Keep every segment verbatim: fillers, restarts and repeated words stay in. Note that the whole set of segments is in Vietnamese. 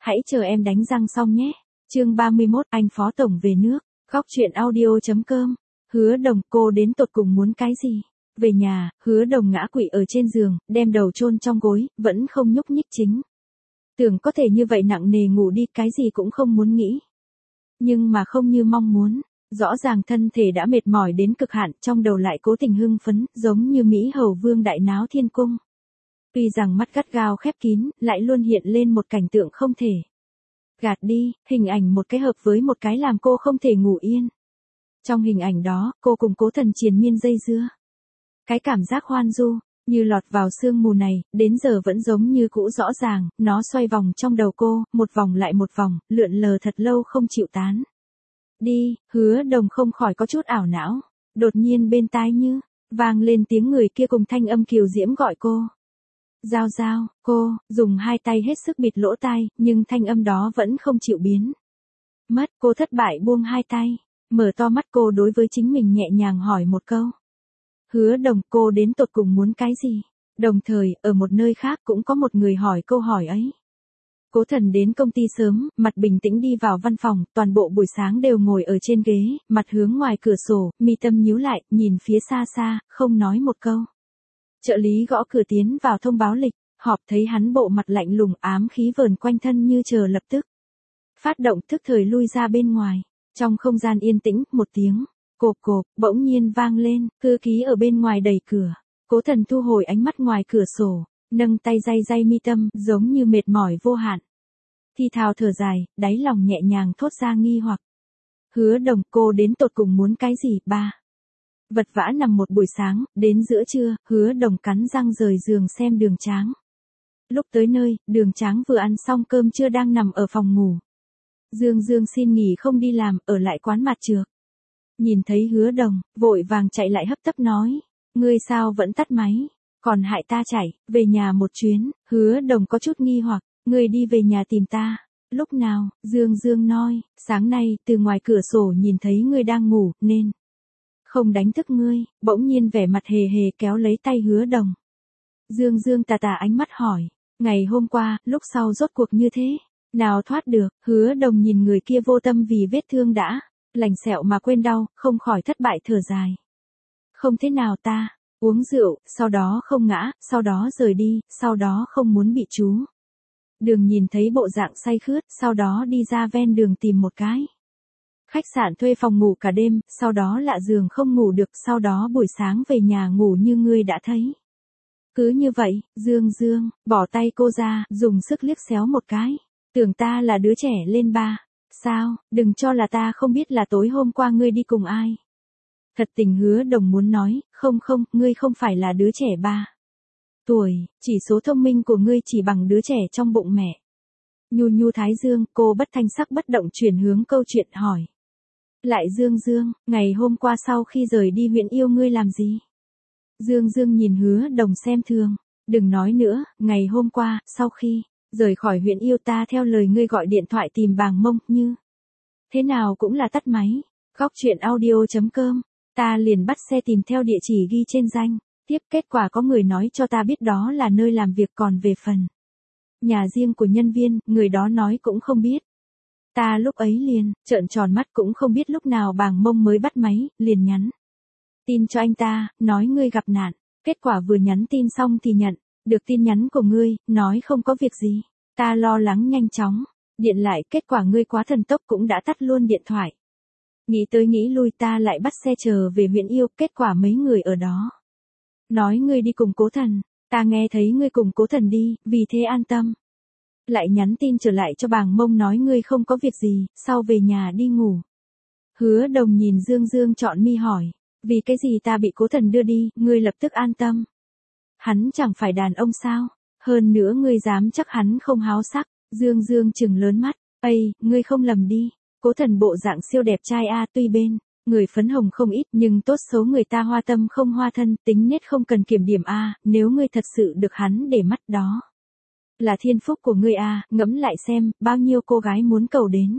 Hãy chờ em đánh răng xong nhé. Chương ba mươi mốt, anh phó tổng về nước. Góc truyện audio chấm com. Hứa Đồng, cô đến tột cùng muốn cái gì? Về nhà, Hứa Đồng ngã quỵ ở trên giường, đem đầu chôn trong gối, vẫn không nhúc nhích chính. Tưởng có thể như vậy nặng nề ngủ đi, cái gì cũng không muốn nghĩ. Nhưng mà không như mong muốn. Rõ ràng thân thể đã mệt mỏi đến cực hạn, trong đầu lại cố tình hưng phấn, giống như Mỹ hầu vương đại náo thiên cung. Tuy rằng mắt gắt gao khép kín, lại luôn hiện lên một cảnh tượng không thể gạt đi, hình ảnh một cái hợp với một cái làm cô không thể ngủ yên. Trong hình ảnh đó, cô cùng Cố Thần triền miên dây dưa. Cái cảm giác hoan du, như lọt vào sương mù này, đến giờ vẫn giống như cũ rõ ràng, nó xoay vòng trong đầu cô, một vòng lại một vòng, lượn lờ thật lâu không chịu tán. Đi, Hứa Đồng không khỏi có chút ảo não, đột nhiên bên tai như vang lên tiếng người kia cùng thanh âm kiều diễm gọi cô. Giao Giao, cô, dùng hai tay hết sức bịt lỗ tai, nhưng thanh âm đó vẫn không chịu biến mất, cô thất bại buông hai tay, mở to mắt cô đối với chính mình nhẹ nhàng hỏi một câu. Hứa Đồng, cô đến tột cùng muốn cái gì? Đồng thời, ở một nơi khác cũng có một người hỏi câu hỏi ấy. Cố Thần đến công ty sớm, mặt bình tĩnh đi vào văn phòng, toàn bộ buổi sáng đều ngồi ở trên ghế, mặt hướng ngoài cửa sổ, mi tâm nhíu lại, nhìn phía xa xa, không nói một câu. Trợ lý gõ cửa tiến vào thông báo lịch, họp thấy hắn bộ mặt lạnh lùng ám khí vờn quanh thân như chờ lập tức phát động, thức thời lui ra bên ngoài. Trong không gian yên tĩnh, một tiếng cộp cộp bỗng nhiên vang lên, thư ký ở bên ngoài đẩy cửa. Cố Thần thu hồi ánh mắt ngoài cửa sổ, nâng tay day day mi tâm, giống như mệt mỏi vô hạn. Thi thào thở dài, đáy lòng nhẹ nhàng thốt ra nghi hoặc. Hứa Đồng, cô đến tột cùng muốn cái gì? Ba. Vật vã nằm một buổi sáng, đến giữa trưa, Hứa Đồng cắn răng rời giường xem Đường Tráng. Lúc tới nơi, Đường Tráng vừa ăn xong cơm trưa đang nằm ở phòng ngủ. Dương Dương xin nghỉ không đi làm, ở lại quán mặt trược. Nhìn thấy Hứa Đồng, vội vàng chạy lại hấp tấp nói. Ngươi sao vẫn tắt máy, còn hại ta chạy, về nhà một chuyến. Hứa Đồng có chút nghi hoặc, ngươi đi về nhà tìm ta. Lúc nào? Dương Dương nói, sáng nay, từ ngoài cửa sổ nhìn thấy ngươi đang ngủ, nên không đánh thức ngươi. Bỗng nhiên vẻ mặt hề hề kéo lấy tay Hứa Đồng. Dương Dương tà tà ánh mắt hỏi, ngày hôm qua, lúc sau rốt cuộc như thế nào thoát được? Hứa Đồng nhìn người kia vô tâm vì vết thương đã lành sẹo mà quên đau, không khỏi thất bại thở dài. Không thế nào ta, uống rượu, sau đó không ngã, sau đó rời đi, sau đó không muốn bị chú Đường nhìn thấy bộ dạng say khướt, sau đó đi ra ven đường tìm một cái khách sạn thuê phòng ngủ cả đêm, sau đó lạ giường không ngủ được, sau đó buổi sáng về nhà ngủ như ngươi đã thấy. Cứ như vậy, Dương Dương, bỏ tay cô ra, dùng sức liếc xéo một cái. Tưởng ta là đứa trẻ lên ba. Sao, đừng cho là ta không biết là tối hôm qua ngươi đi cùng ai. Thật tình Hứa Đồng muốn nói, không không, ngươi không phải là đứa trẻ ba tuổi, chỉ số thông minh của ngươi chỉ bằng đứa trẻ trong bụng mẹ. Nhu nhu thái dương, cô bất thanh sắc bất động chuyển hướng câu chuyện hỏi. Lại Dương Dương, ngày hôm qua sau khi rời đi huyện yêu ngươi làm gì? Dương Dương nhìn Hứa Đồng xem thường, đừng nói nữa, ngày hôm qua, sau khi rời khỏi huyện yêu ta theo lời ngươi gọi điện thoại tìm Bàng Mông, như thế nào cũng là tắt máy. Góc truyện audio chấm com, ta liền bắt xe tìm theo địa chỉ ghi trên danh. Tiếp kết quả có người nói cho ta biết đó là nơi làm việc, còn về phần nhà riêng của nhân viên, người đó nói cũng không biết. Ta lúc ấy liền trợn tròn mắt, cũng không biết lúc nào Bàng Mông mới bắt máy, liền nhắn tin cho anh ta, nói ngươi gặp nạn. Kết quả vừa nhắn tin xong thì nhận được tin nhắn của ngươi, nói không có việc gì. Ta lo lắng nhanh chóng điện lại, kết quả ngươi quá thần tốc cũng đã tắt luôn điện thoại. Nghĩ tới nghĩ lui ta lại bắt xe chờ về huyện yêu, kết quả mấy người ở đó nói ngươi đi cùng Cố Thần, ta nghe thấy ngươi cùng Cố Thần đi, vì thế an tâm. Lại nhắn tin trở lại cho Bàng Mông nói ngươi không có việc gì, sau về nhà đi ngủ. Hứa Đồng nhìn Dương Dương trọn mi hỏi, vì cái gì ta bị Cố Thần đưa đi, ngươi lập tức an tâm. Hắn chẳng phải đàn ông sao, hơn nữa ngươi dám chắc hắn không háo sắc. Dương Dương trừng lớn mắt, ây, ngươi không lầm đi, Cố Thần bộ dạng siêu đẹp trai a, tuy bên người phấn hồng không ít, nhưng tốt xấu người ta hoa tâm không hoa thân, tính nết không cần kiểm điểm a, nếu ngươi thật sự được hắn để mắt đó là thiên phúc của ngươi a, ngẫm lại xem, bao nhiêu cô gái muốn cầu đến.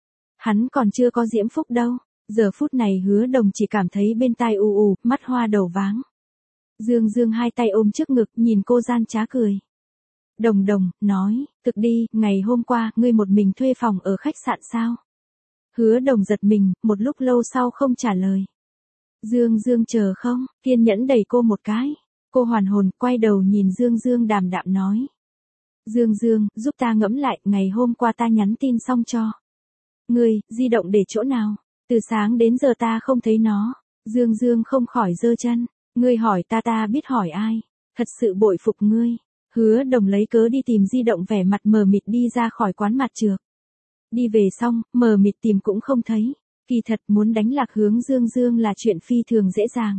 Hắn còn chưa có diễm phúc đâu. Giờ phút này Hứa Đồng chỉ cảm thấy bên tai u u, mắt hoa đầu váng. Dương Dương hai tay ôm trước ngực, nhìn cô gian trá cười. Đồng Đồng, nói, thực đi, ngày hôm qua, ngươi một mình thuê phòng ở khách sạn sao? Hứa Đồng giật mình, một lúc lâu sau không trả lời. Dương Dương chờ không, kiên nhẫn đẩy cô một cái. Cô hoàn hồn, quay đầu nhìn Dương Dương đàm đạm nói. Dương Dương, giúp ta ngẫm lại, ngày hôm qua ta nhắn tin xong cho. Ngươi, di động để chỗ nào? Từ sáng đến giờ ta không thấy nó. Dương Dương không khỏi giơ chân. Ngươi hỏi ta ta biết hỏi ai. Thật sự bội phục ngươi. Hứa Đồng lấy cớ đi tìm di động vẻ mặt mờ mịt đi ra khỏi quán mặt trược. Đi về xong, mờ mịt tìm cũng không thấy. Kỳ thật muốn đánh lạc hướng Dương Dương là chuyện phi thường dễ dàng.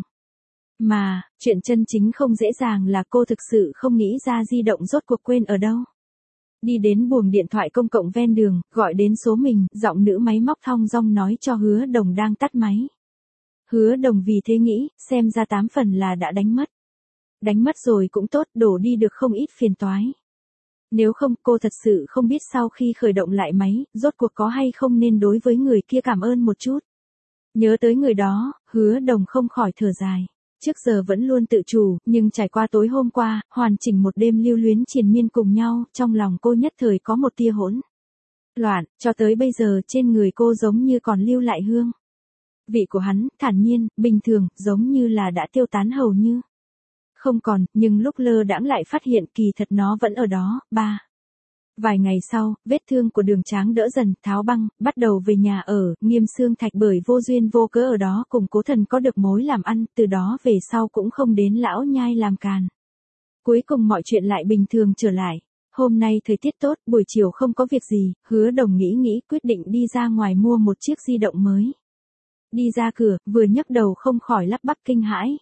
Mà, chuyện chân chính không dễ dàng là cô thực sự không nghĩ ra di động rốt cuộc quên ở đâu. Đi đến buồng điện thoại công cộng ven đường, gọi đến số mình, giọng nữ máy móc thong dong nói cho Hứa Đồng đang tắt máy. Hứa Đồng vì thế nghĩ, xem ra tám phần là đã đánh mất. Đánh mất rồi cũng tốt, đổ đi được không ít phiền toái. Nếu không, cô thật sự không biết sau khi khởi động lại máy, rốt cuộc có hay không nên đối với người kia cảm ơn một chút. Nhớ tới người đó, Hứa Đồng không khỏi thở dài. Trước giờ vẫn luôn tự chủ, nhưng trải qua tối hôm qua, hoàn chỉnh một đêm lưu luyến triền miên cùng nhau, trong lòng cô nhất thời có một tia hỗn loạn, cho tới bây giờ trên người cô giống như còn lưu lại hương. Vị của hắn, thản nhiên, bình thường, giống như là đã tiêu tán hầu như. Không còn, nhưng lúc lơ đãng lại phát hiện kỳ thật nó vẫn ở đó, ba. Vài ngày sau, vết thương của Đường Tráng đỡ dần, tháo băng, bắt đầu về nhà ở, Nghiêm Xương Thạch bởi vô duyên vô cớ ở đó cùng Cố Thần có được mối làm ăn, từ đó về sau cũng không đến lão nhai làm càn. Cuối cùng mọi chuyện lại bình thường trở lại. Hôm nay thời tiết tốt, buổi chiều không có việc gì, Hứa Đồng nghĩ nghĩ quyết định đi ra ngoài mua một chiếc di động mới. Đi ra cửa, vừa nhấc đầu không khỏi lắp bắp kinh hãi.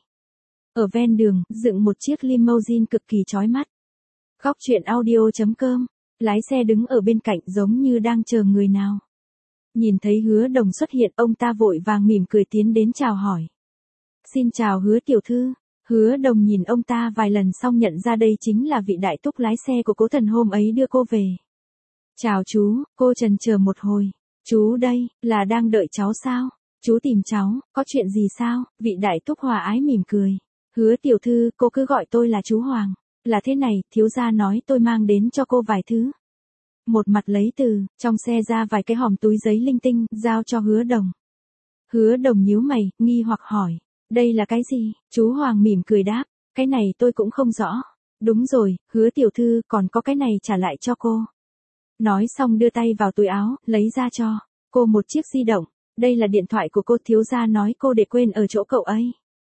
Ở ven đường, dựng một chiếc limousine cực kỳ chói mắt. Góc truyện audio chấm com. Lái xe đứng ở bên cạnh giống như đang chờ người nào. Nhìn thấy Hứa Đồng xuất hiện, ông ta vội vàng mỉm cười tiến đến chào hỏi. Xin chào Hứa tiểu thư. Hứa Đồng nhìn ông ta vài lần xong nhận ra đây chính là vị đại túc lái xe của Cố Thần hôm ấy đưa cô về. Chào chú, cô trần chờ một hồi. Chú đây, là đang đợi cháu sao? Chú tìm cháu, có chuyện gì sao? Vị đại túc hòa ái mỉm cười. Hứa tiểu thư, cô cứ gọi tôi là chú Hoàng. Là thế này, thiếu gia nói tôi mang đến cho cô vài thứ. Một mặt lấy từ, trong xe ra vài cái hòm túi giấy linh tinh, giao cho Hứa Đồng. Hứa Đồng nhíu mày, nghi hoặc hỏi. Đây là cái gì? Chú Hoàng mỉm cười đáp. Cái này tôi cũng không rõ. Đúng rồi, Hứa tiểu thư, còn có cái này trả lại cho cô. Nói xong đưa tay vào túi áo, lấy ra cho cô một chiếc di động. Đây là điện thoại của cô, thiếu gia nói cô để quên ở chỗ cậu ấy.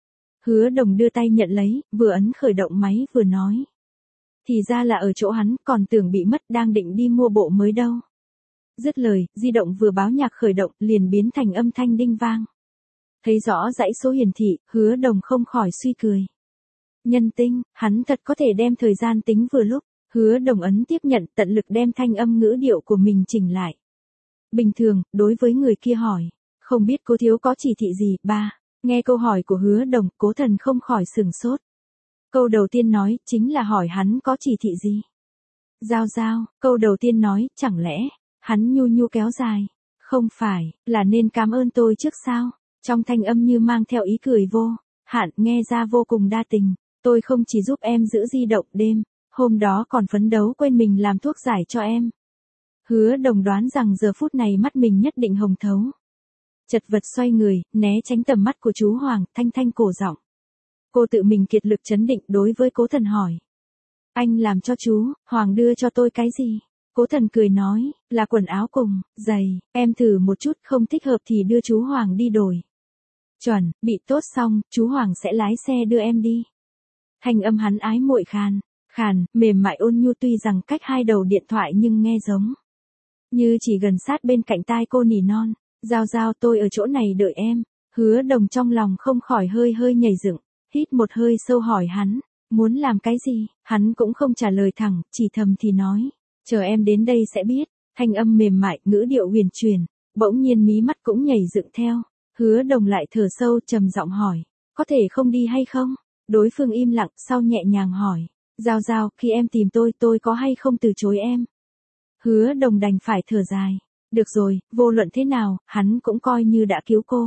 Hứa Đồng đưa tay nhận lấy, vừa ấn khởi động máy vừa nói. Thì ra là ở chỗ hắn, còn tưởng bị mất, đang định đi mua bộ mới đâu. Dứt lời, di động vừa báo nhạc khởi động, liền biến thành âm thanh đinh vang. Thấy rõ dãy số hiển thị, Hứa Đồng không khỏi suy cười. Nhân tinh, hắn thật có thể đem thời gian tính vừa lúc. Hứa Đồng ấn tiếp nhận, tận lực đem thanh âm ngữ điệu của mình chỉnh lại. Bình thường, đối với người kia hỏi. Không biết cô thiếu có chỉ thị gì, ba. Nghe câu hỏi của Hứa Đồng, Cố Thần không khỏi sửng sốt. Câu đầu tiên nói, chính là hỏi hắn có chỉ thị gì. Giao giao, câu đầu tiên nói, chẳng lẽ, hắn nhu nhu kéo dài. Không phải, là nên cảm ơn tôi trước sao? Trong thanh âm như mang theo ý cười vô hạn, nghe ra vô cùng đa tình. Tôi không chỉ giúp em giữ di động đêm, hôm đó còn phấn đấu quên mình làm thuốc giải cho em. Hứa Đồng đoán rằng giờ phút này mắt mình nhất định hồng thấu. Chật vật xoay người, né tránh tầm mắt của chú Hoàng, thanh thanh cổ giọng. Cô tự mình kiệt lực trấn định đối với Cố Thần hỏi. Anh làm cho chú, Hoàng đưa cho tôi cái gì? Cố Thần cười nói, là quần áo cùng, giày, em thử một chút, không thích hợp thì đưa chú Hoàng đi đổi. Chuẩn, bị tốt xong, chú Hoàng sẽ lái xe đưa em đi. Thanh âm hắn ái muội khàn, khàn, mềm mại ôn nhu, tuy rằng cách hai đầu điện thoại nhưng nghe giống như chỉ gần sát bên cạnh tai cô nỉ non. Giao giao, tôi ở chỗ này đợi em. Hứa Đồng trong lòng không khỏi hơi hơi nhảy dựng, hít một hơi sâu hỏi hắn, muốn làm cái gì? Hắn cũng không trả lời thẳng, chỉ thầm thì nói, chờ em đến đây sẽ biết. Thanh âm mềm mại, ngữ điệu huyền truyền, bỗng nhiên mí mắt cũng nhảy dựng theo. Hứa Đồng lại thở sâu, trầm giọng hỏi, có thể không đi hay không? Đối phương im lặng, sau nhẹ nhàng hỏi, giao giao, khi em tìm tôi, tôi có hay không từ chối em? Hứa Đồng đành phải thở dài. Được rồi, vô luận thế nào, hắn cũng coi như đã cứu cô.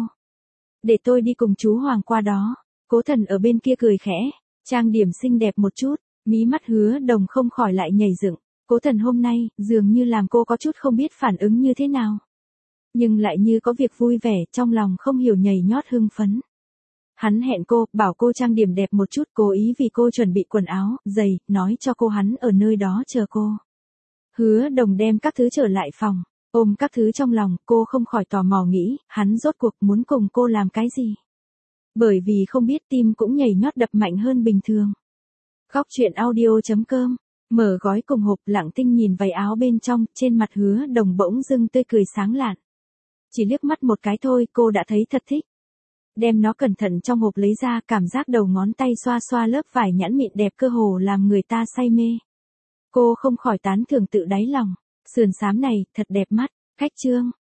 Để tôi đi cùng chú Hoàng qua đó. Cố Thần ở bên kia cười khẽ, trang điểm xinh đẹp một chút, Mí mắt Hứa Đồng không khỏi lại nhảy dựng, Cố Thần hôm nay, dường như làm cô có chút không biết phản ứng như thế nào. Nhưng lại như có việc vui vẻ, trong lòng không hiểu nhảy nhót hưng phấn. Hắn hẹn cô, bảo cô trang điểm đẹp một chút, cố ý vì cô chuẩn bị quần áo, giày, nói cho cô hắn ở nơi đó chờ cô. Hứa Đồng đem các thứ trở lại phòng, ôm các thứ trong lòng, cô không khỏi tò mò nghĩ, hắn rốt cuộc muốn cùng cô làm cái gì. Bởi vì không biết tim cũng nhảy nhót đập mạnh hơn bình thường. Góc truyện audio chấm com, mở gói cùng hộp, Lặng Tinh nhìn váy áo bên trong, trên mặt Hứa Đồng bỗng dưng tươi cười sáng lạn. Chỉ liếc mắt một cái thôi, cô đã thấy thật thích. Đem nó cẩn thận trong hộp lấy ra, cảm giác đầu ngón tay xoa xoa lớp vải nhẵn mịn đẹp cơ hồ làm người ta say mê. Cô không khỏi tán thưởng tự đáy lòng, sườn xám này, thật đẹp mắt. Khách chương.